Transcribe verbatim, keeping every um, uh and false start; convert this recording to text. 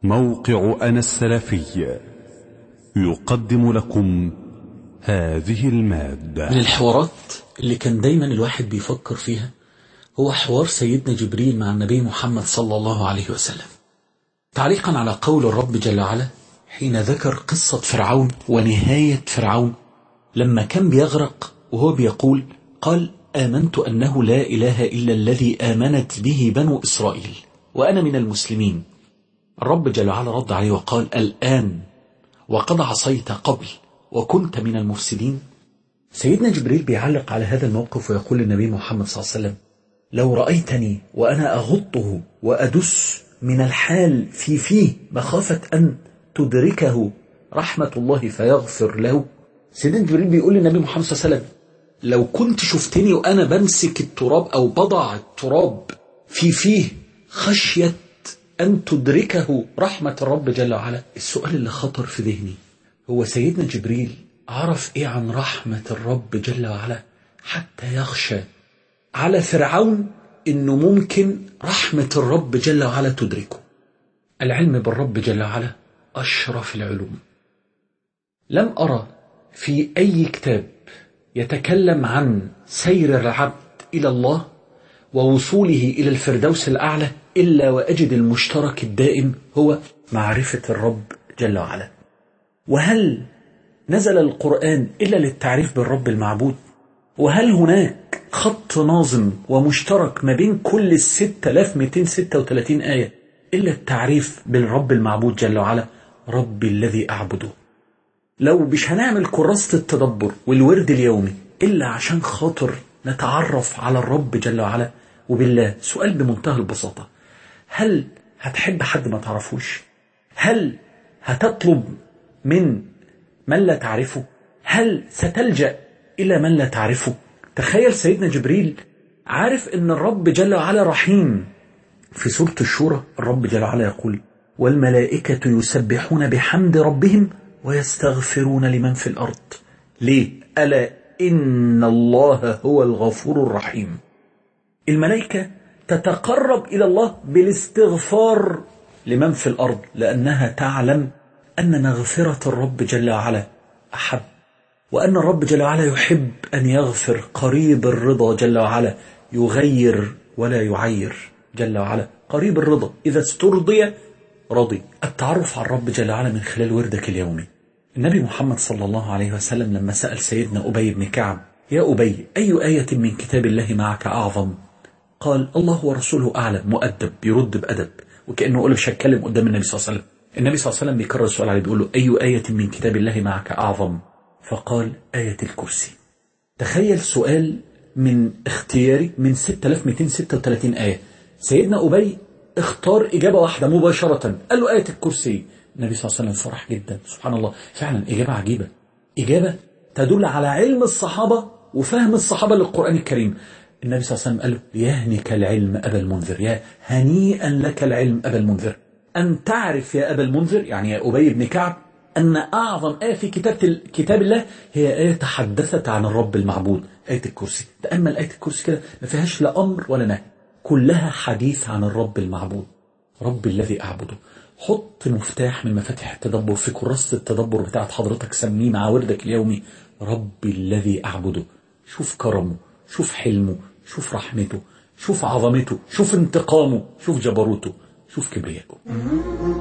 موقع أنا السلفي يقدم لكم هذه المادة. من الحوارات اللي كان دايما الواحد بيفكر فيها هو حوار سيدنا جبريل مع النبي محمد صلى الله عليه وسلم، تعليقا على قول الرب جل وعلا حين ذكر قصة فرعون ونهاية فرعون لما كان بيغرق وهو بيقول قال آمنت أنه لا إله إلا الذي آمنت به بنو إسرائيل وأنا من المسلمين. الرب جل وعلا رد عليه وقال الآن وقد عصيت قبل وكنت من المفسدين. سيدنا جبريل بيعلق على هذا الموقف ويقول للنبي محمد صلى الله عليه وسلم لو رأيتني وأنا أغطه وأدس من الحال في فيه مخافة أن تدركه رحمة الله فيغفر له. سيدنا جبريل بيقول للنبي محمد صلى الله عليه وسلم لو كنت شفتني وأنا بمسك التراب أو بضع التراب في فيه خشية أن تدركه رحمة الرب جل وعلا. السؤال اللي خطر في ذهني هو سيدنا جبريل عرف إيه عن رحمة الرب جل وعلا حتى يخشى على فرعون إنه ممكن رحمة الرب جل وعلا تدركه. العلم بالرب جل وعلا أشرف العلوم. لم أرى في أي كتاب يتكلم عن سير العبد إلى الله ووصوله إلى الفردوس الأعلى إلا وأجد المشترك الدائم هو معرفة الرب جل وعلا. وهل نزل القرآن إلا للتعريف بالرب المعبود؟ وهل هناك خط ناظم ومشترك ما بين كل الستة آلاف ومئتين وستة وثلاثين آية إلا التعريف بالرب المعبود جل وعلا رب الذي أعبده؟ لو مش هنعمل كراسة التدبر والورد اليومي إلا عشان خاطر نتعرف على الرب جل وعلا، وبالله سؤال بمنتهى البساطة، هل هتحب حد ما تعرفوش؟ هل هتطلب من من لا تعرفه؟ هل ستلجأ إلى من لا تعرفه؟ تخيل سيدنا جبريل عارف أن الرب جل وعلا رحيم. في سورة الشورى الرب جل وعلا يقول والملائكة يسبحون بحمد ربهم ويستغفرون لمن في الأرض. ليه؟ ألا إن الله هو الغفور الرحيم. الملائكة تتقرب إلى الله بالاستغفار لمن في الأرض لأنها تعلم أن مغفرة الرب جل وعلا أحب، وأن الرب جل وعلا يحب أن يغفر، قريب الرضا جل وعلا، يغير ولا يعير جل وعلا، قريب الرضا، إذا استرضي رضي. التعرف على الرب جل وعلا من خلال وردك اليومي. النبي محمد صلى الله عليه وسلم لما سأل سيدنا أبي بن كعب يا أبي أي آية من كتاب الله معك أعظم؟ قال الله ورسوله أعلم. مؤدب بيرد بأدب وكأنه يقول مش هتكلم قدام النبي صلى الله عليه وسلم. النبي صلى الله عليه وسلم بيكرر السؤال عليه بيقول له أي آية من كتاب الله معك أعظم؟ فقال آية الكرسي. تخيل سؤال من اختياري من ستة آلاف ومئتين وستة وثلاثين آية، سيدنا أبي اختار إجابة واحدة مباشرة قال له آية الكرسي. النبي صلى الله عليه وسلم فرح جدا. سبحان الله، فعلا إجابة عجيبة، إجابة تدل على علم الصحابة وفهم الصحابة للقرآن الكريم. النبي صلى الله عليه وسلم قال له يهنك العلم أبا المنذر، يا هنيئا لك العلم أبا المنذر، أن تعرف يا أبا المنذر يعني يا أبي بن كعب أن أعظم آية في كتاب كتاب الله هي آية تحدثت عن الرب المعبود، آية الكرسي. تأمل آية الكرسي كده، ما فيهاش لا أمر ولا نهي، كلها حديث عن الرب المعبود، رب الذي أعبده. حط مفتاح من مفاتيح التدبر في كراسة التدبر بتاعت حضرتك، سميه مع وردك اليومي رب الذي أعبده. شوف كرمه، شوف حلمه، شوف رحمته، شوف عظمته، شوف انتقامه، شوف جبروته، شوف كبرياءه.